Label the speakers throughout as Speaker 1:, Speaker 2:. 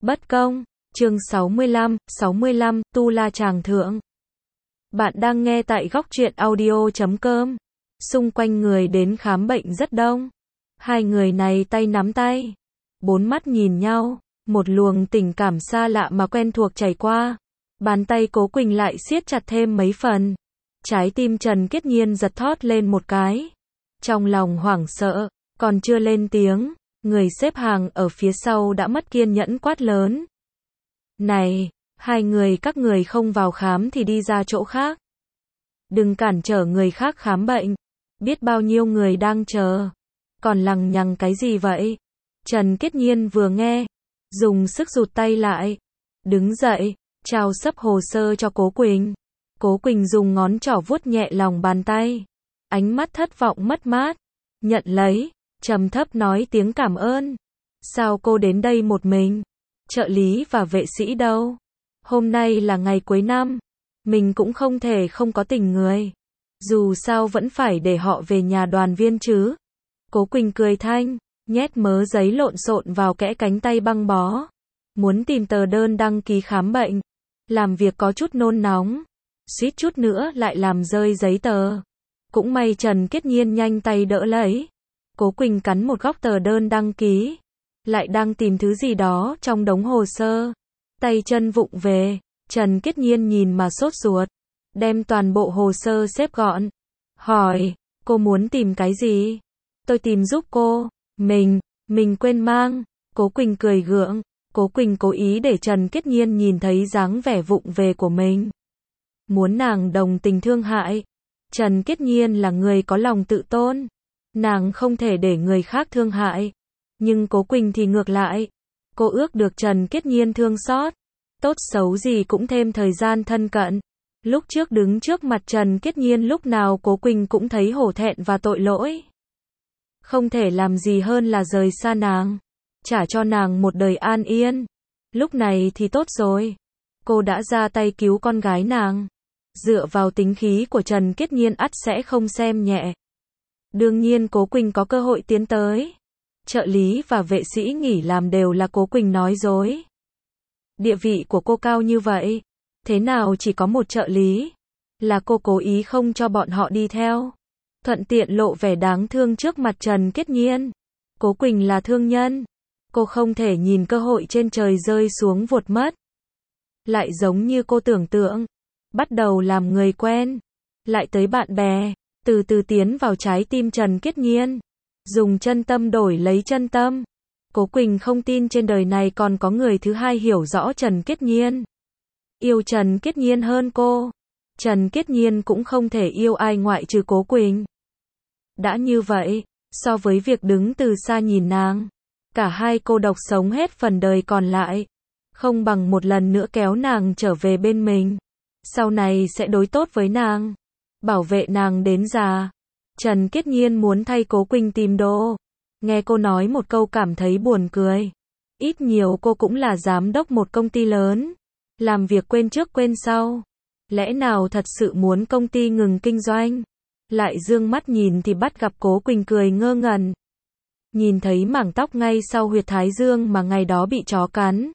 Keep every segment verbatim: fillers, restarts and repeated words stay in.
Speaker 1: Bất công, chương sáu mươi lăm, sáu mươi lăm, Tu La Tràng Thượng. Bạn đang nghe tại góc truyện audio chấm com. Xung quanh người đến khám bệnh rất đông. Hai người này tay nắm tay. Bốn mắt nhìn nhau. Một luồng tình cảm xa lạ mà quen thuộc chảy qua. Bàn tay Cố Quỳnh lại siết chặt thêm mấy phần. Trái tim Trần Kiết Nhiên giật thót lên một cái. Trong lòng hoảng sợ, còn chưa lên tiếng. Người xếp hàng ở phía sau đã mất kiên nhẫn quát lớn. Này, hai người các người không vào khám thì đi ra chỗ khác. Đừng cản trở người khác khám bệnh. Biết bao nhiêu người đang chờ. Còn lằng nhằng cái gì vậy? Trần Kiết Nhiên vừa nghe, dùng sức rụt tay lại. Đứng dậy, trao sấp hồ sơ cho Cố Quỳnh. Cố Quỳnh dùng ngón trỏ vuốt nhẹ lòng bàn tay. Ánh mắt thất vọng mất mát. Nhận lấy, trầm thấp nói tiếng cảm ơn. Sao cô đến đây một mình? Trợ lý và vệ sĩ đâu? Hôm nay là ngày cuối năm. Mình cũng không thể không có tình người. Dù sao vẫn phải để họ về nhà đoàn viên chứ. Cố Quỳnh cười thanh, nhét mớ giấy lộn xộn vào kẽ cánh tay băng bó. Muốn tìm tờ đơn đăng ký khám bệnh. Làm việc có chút nôn nóng. Suýt chút nữa lại làm rơi giấy tờ. Cũng may Trần Kiết Nhiên nhanh tay đỡ lấy. Cố Quỳnh cắn một góc tờ đơn đăng ký. Lại đang tìm thứ gì đó trong đống hồ sơ. Tay chân vụng về. Trần Kiết Nhiên nhìn mà sốt ruột. Đem toàn bộ hồ sơ xếp gọn. Hỏi, cô muốn tìm cái gì? Tôi tìm giúp cô. Mình, mình quên mang. Cố Quỳnh cười gượng. Cố Quỳnh cố ý để Trần Kiết Nhiên nhìn thấy dáng vẻ vụng về của mình. Muốn nàng đồng tình thương hại. Trần Kiết Nhiên là người có lòng tự tôn. Nàng không thể để người khác thương hại. Nhưng Cố Quỳnh thì ngược lại. Cô ước được Trần Kiết Nhiên thương xót. Tốt xấu gì cũng thêm thời gian thân cận. Lúc trước đứng trước mặt Trần Kiết Nhiên lúc nào Cố Quỳnh cũng thấy hổ thẹn và tội lỗi. Không thể làm gì hơn là rời xa nàng. Trả cho nàng một đời an yên. Lúc này thì tốt rồi. Cô đã ra tay cứu con gái nàng. Dựa vào tính khí của Trần Kiết Nhiên ắt sẽ không xem nhẹ. Đương nhiên Cố Quỳnh có cơ hội tiến tới. Trợ lý và vệ sĩ nghỉ làm đều là Cố Quỳnh nói dối. Địa vị của cô cao như vậy. Thế nào chỉ có một trợ lý? Là cô cố ý không cho bọn họ đi theo. Thuận tiện lộ vẻ đáng thương trước mặt Trần Kiết Nhiên. Cố Quỳnh là thương nhân. Cô không thể nhìn cơ hội trên trời rơi xuống vụt mất. Lại giống như cô tưởng tượng. Bắt đầu làm người quen. Lại tới bạn bè. Từ từ tiến vào trái tim Trần Kiết Nhiên. Dùng chân tâm đổi lấy chân tâm. Cố Quỳnh không tin trên đời này còn có người thứ hai hiểu rõ Trần Kiết Nhiên. Yêu Trần Kiết Nhiên hơn cô. Trần Kiết Nhiên cũng không thể yêu ai ngoại trừ Cố Quỳnh. Đã như vậy, so với việc đứng từ xa nhìn nàng, cả hai cô độc sống hết phần đời còn lại. Không bằng một lần nữa kéo nàng trở về bên mình. Sau này sẽ đối tốt với nàng. Bảo vệ nàng đến già. Trần Kiết Nhiên muốn thay Cố Quỳnh tìm đồ. Nghe cô nói một câu cảm thấy buồn cười. Ít nhiều cô cũng là giám đốc một công ty lớn. Làm việc quên trước quên sau. Lẽ nào thật sự muốn công ty ngừng kinh doanh? Lại dương mắt nhìn thì bắt gặp Cố Quỳnh cười ngơ ngẩn. Nhìn thấy mảng tóc ngay sau huyệt thái dương mà ngày đó bị chó cắn.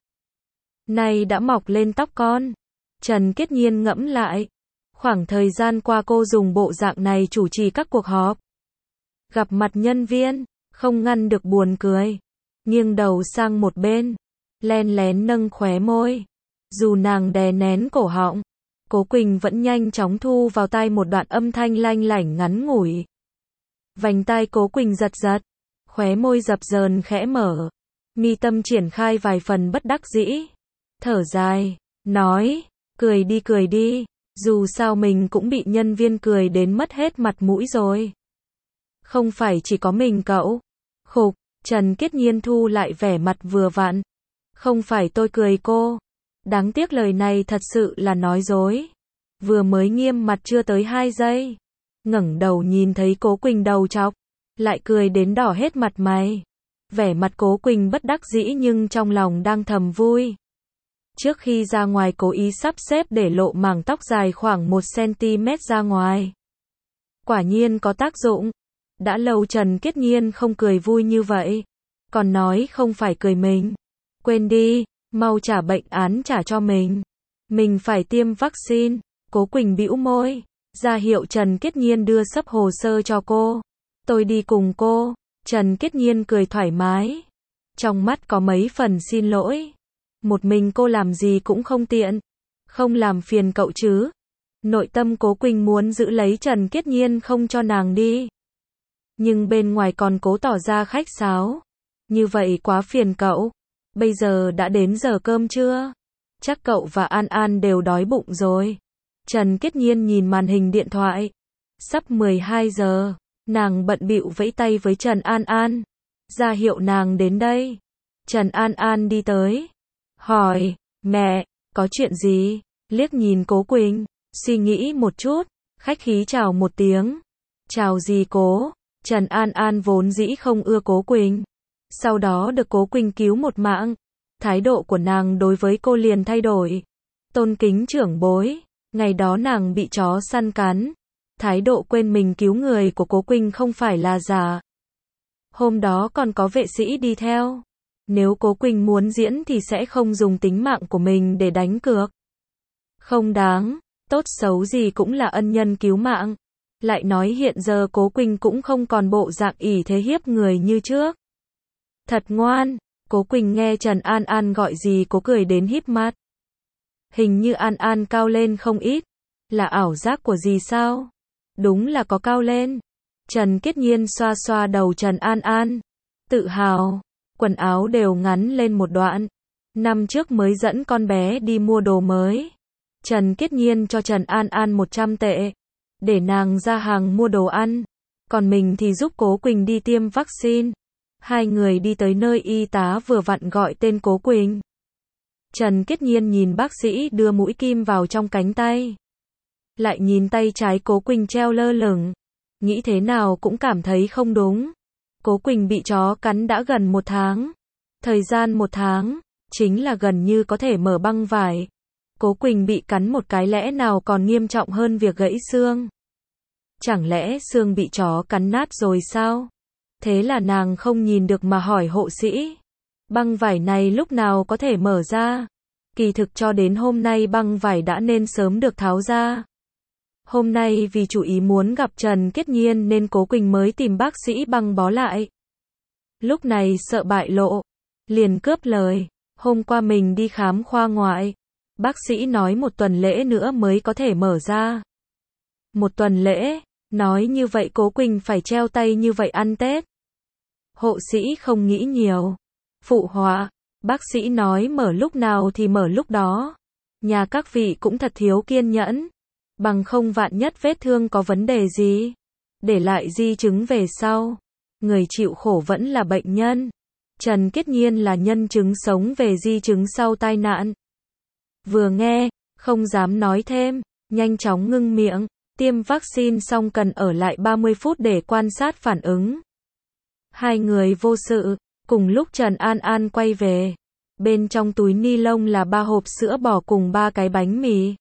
Speaker 1: Nay đã mọc lên tóc con. Trần Kiết Nhiên ngẫm lại. Khoảng thời gian qua cô dùng bộ dạng này chủ trì các cuộc họp. Gặp mặt nhân viên, không ngăn được buồn cười. Nghiêng đầu sang một bên. Len lén nâng khóe môi. Dù nàng đè nén cổ họng. Cố Quỳnh vẫn nhanh chóng thu vào tai một đoạn âm thanh lanh lảnh ngắn ngủi. Vành tai Cố Quỳnh giật giật. Khóe môi dập dờn khẽ mở. Mi tâm triển khai vài phần bất đắc dĩ. Thở dài. Nói. Cười đi cười đi. Dù sao mình cũng bị nhân viên cười đến mất hết mặt mũi rồi. Không phải chỉ có mình cậu. Khục. Trần Kiết Nhiên thu lại vẻ mặt vừa vặn. Không phải tôi cười cô. Đáng tiếc lời này thật sự là nói dối. Vừa mới nghiêm mặt chưa tới hai giây. Ngẩng đầu nhìn thấy Cố Quỳnh đầu trọc. Lại cười đến đỏ hết mặt mày. Vẻ mặt Cố Quỳnh bất đắc dĩ nhưng trong lòng đang thầm vui. Trước khi ra ngoài cố ý sắp xếp để lộ mảng tóc dài khoảng một xăng-ti-mét ra ngoài. Quả nhiên có tác dụng. Đã lâu Trần Kiết Nhiên không cười vui như vậy. Còn nói không phải cười mình. Quên đi, Mau trả bệnh án trả cho mình. Mình phải tiêm vaccine. Cố Quỳnh bĩu môi, ra hiệu Trần Kiết Nhiên đưa sấp hồ sơ cho cô. Tôi đi cùng cô. Trần Kiết Nhiên cười thoải mái. Trong mắt có mấy phần xin lỗi. Một mình cô làm gì cũng không tiện. Không làm phiền cậu chứ. Nội tâm Cố Quỳnh muốn giữ lấy Trần Kiết Nhiên không cho nàng đi. Nhưng bên ngoài còn cố tỏ ra khách sáo. Như vậy quá phiền cậu. Bây giờ đã đến giờ cơm trưa. Chắc cậu và An An đều đói bụng rồi. Trần Kiết Nhiên nhìn màn hình điện thoại. Sắp mười hai giờ. Nàng bận bịu vẫy tay với Trần An An. Ra hiệu nàng đến đây. Trần An An đi tới. Hỏi, mẹ, có chuyện gì? Liếc nhìn Cố Quỳnh. Suy nghĩ một chút. Khách khí chào một tiếng. Chào gì cố? Trần An An vốn dĩ không ưa Cố Quỳnh. Sau đó được Cố Quỳnh cứu một mạng. Thái độ của nàng đối với cô liền thay đổi. Tôn kính trưởng bối. Ngày đó nàng bị chó săn cắn. Thái độ quên mình cứu người của Cố Quỳnh không phải là giả. Hôm đó còn có vệ sĩ đi theo. Nếu Cố Quỳnh muốn diễn thì sẽ không dùng tính mạng của mình để đánh cược. Không đáng. Tốt xấu gì cũng là ân nhân cứu mạng. Lại nói hiện giờ Cố Quỳnh cũng không còn bộ dạng ỷ thế hiếp người như trước. Thật ngoan. Cố Quỳnh nghe Trần An An gọi gì cố cười đến híp mắt. Hình như An An cao lên không ít. Là ảo giác của gì sao? Đúng là có cao lên. Trần Kiết Nhiên xoa xoa đầu Trần An An. Tự hào. Quần áo đều ngắn lên một đoạn. Năm trước mới dẫn con bé đi mua đồ mới. Trần Kiết Nhiên cho Trần An An một trăm tệ. Để nàng ra hàng mua đồ ăn. Còn mình thì giúp Cố Quỳnh đi tiêm vaccine. Hai người đi tới nơi y tá vừa vặn gọi tên Cố Quỳnh. Trần Kiết Nhiên nhìn bác sĩ đưa mũi kim vào trong cánh tay. Lại nhìn tay trái Cố Quỳnh treo lơ lửng. Nghĩ thế nào cũng cảm thấy không đúng. Cố Quỳnh bị chó cắn đã gần một tháng. Thời gian một tháng, chính là gần như có thể mở băng vải. Cố Quỳnh bị cắn một cái lẽ nào còn nghiêm trọng hơn việc gãy xương. Chẳng lẽ xương bị chó cắn nát rồi sao? Thế là nàng không nhìn được mà hỏi hộ sĩ. Băng vải này lúc nào có thể mở ra? Kỳ thực cho đến hôm nay băng vải đã nên sớm được tháo ra. Hôm nay vì chủ ý muốn gặp Trần Kiết Nhiên nên Cố Quỳnh mới tìm bác sĩ băng bó lại. Lúc này sợ bại lộ. Liền cướp lời. Hôm qua mình đi khám khoa ngoại. Bác sĩ nói một tuần lễ nữa mới có thể mở ra. Một tuần lễ? Nói như vậy Cố Quỳnh phải treo tay như vậy ăn Tết. Hộ sĩ không nghĩ nhiều. Phụ họa. Bác sĩ nói mở lúc nào thì mở lúc đó. Nhà các vị cũng thật thiếu kiên nhẫn. Bằng không vạn nhất vết thương có vấn đề gì. Để lại di chứng về sau. Người chịu khổ vẫn là bệnh nhân. Trần Kiết Nhiên là nhân chứng sống về di chứng sau tai nạn. Vừa nghe, không dám nói thêm, nhanh chóng ngưng miệng. Tiêm vaccine xong cần ở lại ba mươi phút để quan sát phản ứng. Hai người vô sự. Cùng lúc Trần An An quay về. Bên trong túi ni lông là ba hộp sữa bò cùng ba cái bánh mì.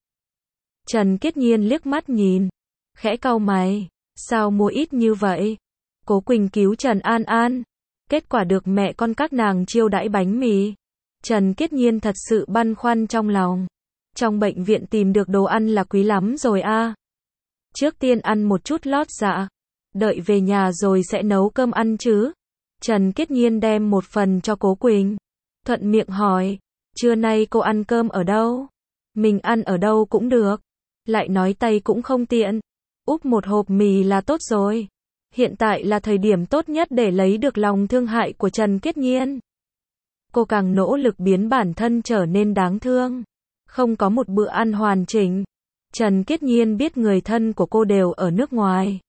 Speaker 1: Trần Kiết Nhiên liếc mắt nhìn. Khẽ cau mày. Sao mua ít như vậy? Cố Quỳnh cứu Trần An An. Kết quả được mẹ con các nàng chiêu đãi bánh mì. Trần Kiết Nhiên thật sự băn khoăn trong lòng. Trong bệnh viện tìm được đồ ăn là quý lắm rồi a. À. Trước tiên ăn một chút lót dạ. Đợi về nhà rồi sẽ nấu cơm ăn chứ. Trần Kiết Nhiên đem một phần cho Cố Quỳnh. Thuận miệng hỏi. Trưa nay cô ăn cơm ở đâu? Mình ăn ở đâu cũng được. Lại nói tay cũng không tiện. Úp một hộp mì là tốt rồi. Hiện tại là thời điểm tốt nhất để lấy được lòng thương hại của Trần Kiết Nhiên. Cô càng nỗ lực biến bản thân trở nên đáng thương. Không có một bữa ăn hoàn chỉnh. Trần Kiết Nhiên biết người thân của cô đều ở nước ngoài.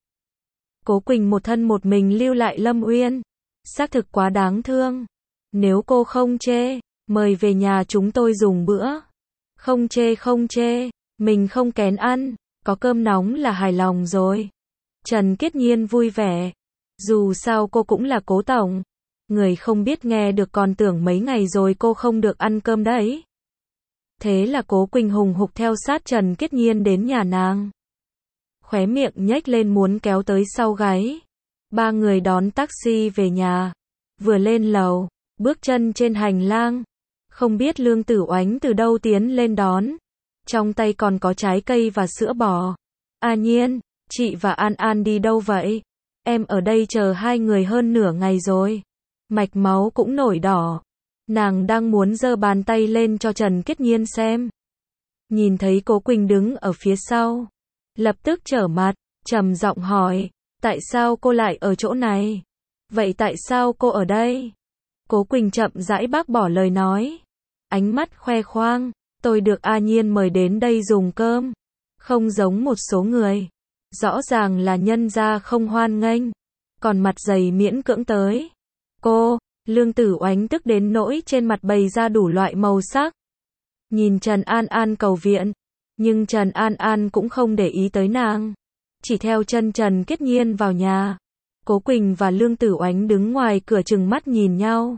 Speaker 1: Cố Quỳnh một thân một mình lưu lại Lâm Uyên. Xác thực quá đáng thương. Nếu cô không chê, mời về nhà chúng tôi dùng bữa. Không chê không chê, mình không kén ăn, có cơm nóng là hài lòng rồi. Trần Kiết Nhiên vui vẻ. Dù sao cô cũng là Cố tổng. Người không biết nghe được còn tưởng mấy ngày rồi cô không được ăn cơm đấy. Thế là Cố Quỳnh hùng hục theo sát Trần Kiết Nhiên đến nhà nàng. Khóe miệng nhếch lên muốn kéo tới sau gáy. Ba người đón taxi về nhà. Vừa lên lầu, bước chân trên hành lang. Không biết Lương Tử Oánh từ đâu tiến lên đón. Trong tay còn có trái cây và sữa bò. A Nhiên, chị và An An đi đâu vậy? Em ở đây chờ hai người hơn nửa ngày rồi. Mạch máu cũng nổi đỏ. Nàng đang muốn giơ bàn tay lên cho Trần Kết Nhiên xem. Nhìn thấy Cố Quỳnh đứng ở phía sau. Lập tức trở mặt, trầm giọng hỏi. Tại sao cô lại ở chỗ này? Vậy tại sao cô ở đây? Cố Quỳnh chậm rãi bác bỏ lời nói. Ánh mắt khoe khoang. Tôi được A Nhiên mời đến đây dùng cơm. Không giống một số người. Rõ ràng là nhân gia không hoan nghênh. Còn mặt dày miễn cưỡng tới. Cô, Lương Tử Oánh tức đến nỗi trên mặt bày ra đủ loại màu sắc. Nhìn Trần An An cầu viện. Nhưng Trần An An cũng không để ý tới nàng. Chỉ theo chân Trần Kết Nhiên vào nhà. Cố Quỳnh và Lương Tử Oánh đứng ngoài cửa trừng mắt nhìn nhau.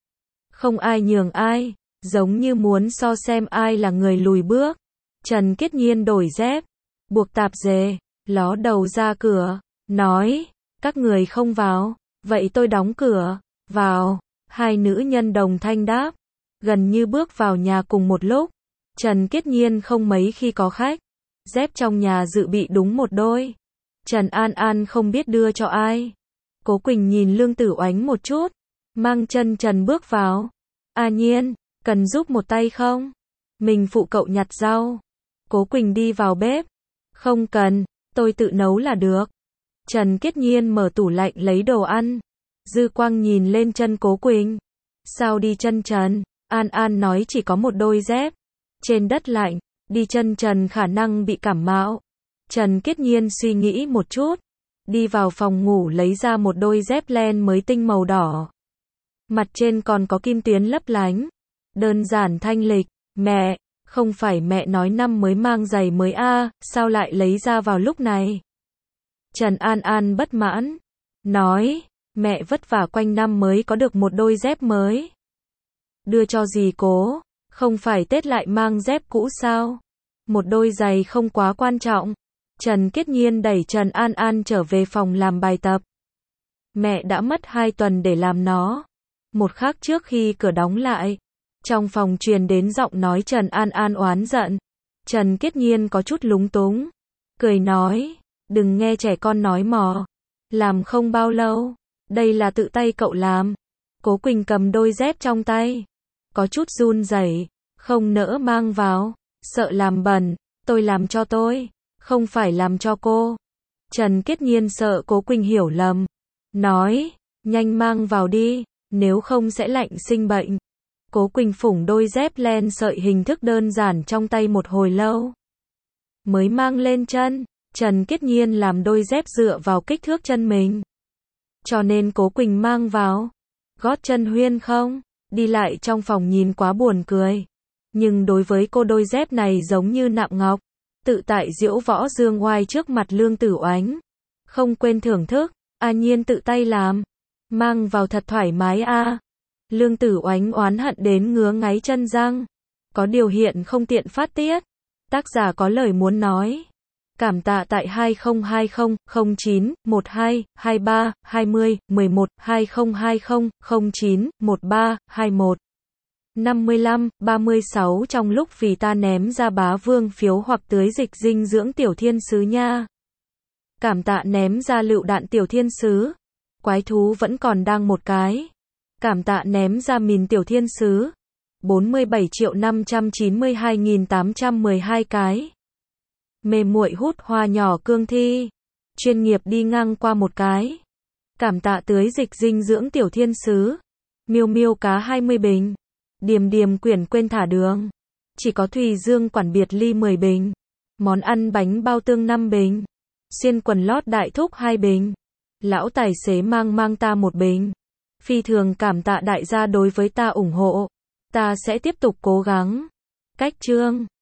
Speaker 1: Không ai nhường ai. Giống như muốn so xem ai là người lùi bước. Trần Kết Nhiên đổi dép. Buộc tạp dề. Ló đầu ra cửa. Nói. Các người không vào. Vậy tôi đóng cửa. Vào. Hai nữ nhân đồng thanh đáp. Gần như bước vào nhà cùng một lúc. Trần Kết Nhiên không mấy khi có khách. Dép trong nhà dự bị đúng một đôi. Trần An An không biết đưa cho ai. Cố Quỳnh nhìn Lương Tử Oánh một chút. Mang chân trần bước vào. A Nhiên, cần giúp một tay không? Mình phụ cậu nhặt rau. Cố Quỳnh đi vào bếp. Không cần, tôi tự nấu là được. Trần Kết Nhiên mở tủ lạnh lấy đồ ăn. Dư quang nhìn lên chân Cố Quỳnh. Sao đi chân trần? An An nói chỉ có một đôi dép. Trên đất lạnh, đi chân trần khả năng bị cảm mạo. Trần Kết Nhiên suy nghĩ một chút. Đi vào phòng ngủ lấy ra một đôi dép len mới tinh màu đỏ. Mặt trên còn có kim tuyến lấp lánh. Đơn giản thanh lịch. Mẹ, không phải mẹ nói năm mới mang giày mới a, à, sao lại lấy ra vào lúc này? Trần An An bất mãn. Nói, mẹ vất vả quanh năm mới có được một đôi dép mới. Đưa cho dì Cố, không phải Tết lại mang dép cũ sao? Một đôi giày không quá quan trọng. Trần Kết Nhiên đẩy Trần An An trở về phòng làm bài tập. Mẹ đã mất hai tuần để làm nó. Một khắc trước khi cửa đóng lại. Trong phòng truyền đến giọng nói Trần An An oán giận. Trần Kết Nhiên có chút lúng túng. Cười nói, đừng nghe trẻ con nói mò. Làm không bao lâu. Đây là tự tay cậu làm. Cố Quỳnh cầm đôi dép trong tay. Có chút run rẩy, không nỡ mang vào. Sợ làm bẩn, tôi làm cho tôi. Không phải làm cho cô. Trần Kết Nhiên sợ Cố Quỳnh hiểu lầm. Nói, nhanh mang vào đi, nếu không sẽ lạnh sinh bệnh. Cố Quỳnh phủng đôi dép len sợi hình thức đơn giản trong tay một hồi lâu. Mới mang lên chân, Trần Kết Nhiên làm đôi dép dựa vào kích thước chân mình. Cho nên Cố Quỳnh mang vào. Gót chân huyên không? Đi lại trong phòng nhìn quá buồn cười. Nhưng đối với cô đôi dép này giống như nạm ngọc. Tự tại diễu võ dương oai trước mặt Lương Tử Oánh. Không quên thưởng thức. A Nhiên tự tay làm. Mang vào thật thoải mái a. À. Lương Tử Oánh oán hận đến ngứa ngáy chân răng. Có điều hiện không tiện phát tiết. Tác giả có lời muốn nói. Cảm tạ tại hai không hai không không chín một hai hai ba hai không một một hai không hai không không chín một ba hai một. năm mươi lăm, ba mươi sáu trong lúc vì ta ném ra bá vương phiếu hoặc tưới dịch dinh dưỡng tiểu thiên sứ nha. Cảm tạ ném ra lựu đạn tiểu thiên sứ. Quái thú vẫn còn đang một cái. Cảm tạ ném ra mìn tiểu thiên sứ. bốn mươi bảy triệu năm trăm chín mươi hai nghìn tám trăm mười hai cái. Mê muội hút hoa nhỏ cương thi. Chuyên nghiệp đi ngang qua một cái. Cảm tạ tưới dịch dinh dưỡng tiểu thiên sứ. Miêu miêu cá hai mươi bình. Điềm điềm quyển quên thả đường. Chỉ có Thùy Dương quản biệt ly mười bình. Món ăn bánh bao tương năm bình. Xiên quần lót đại thúc hai bình. Lão tài xế mang mang ta một bình. Phi thường cảm tạ đại gia đối với ta ủng hộ. Ta sẽ tiếp tục cố gắng. Cách chương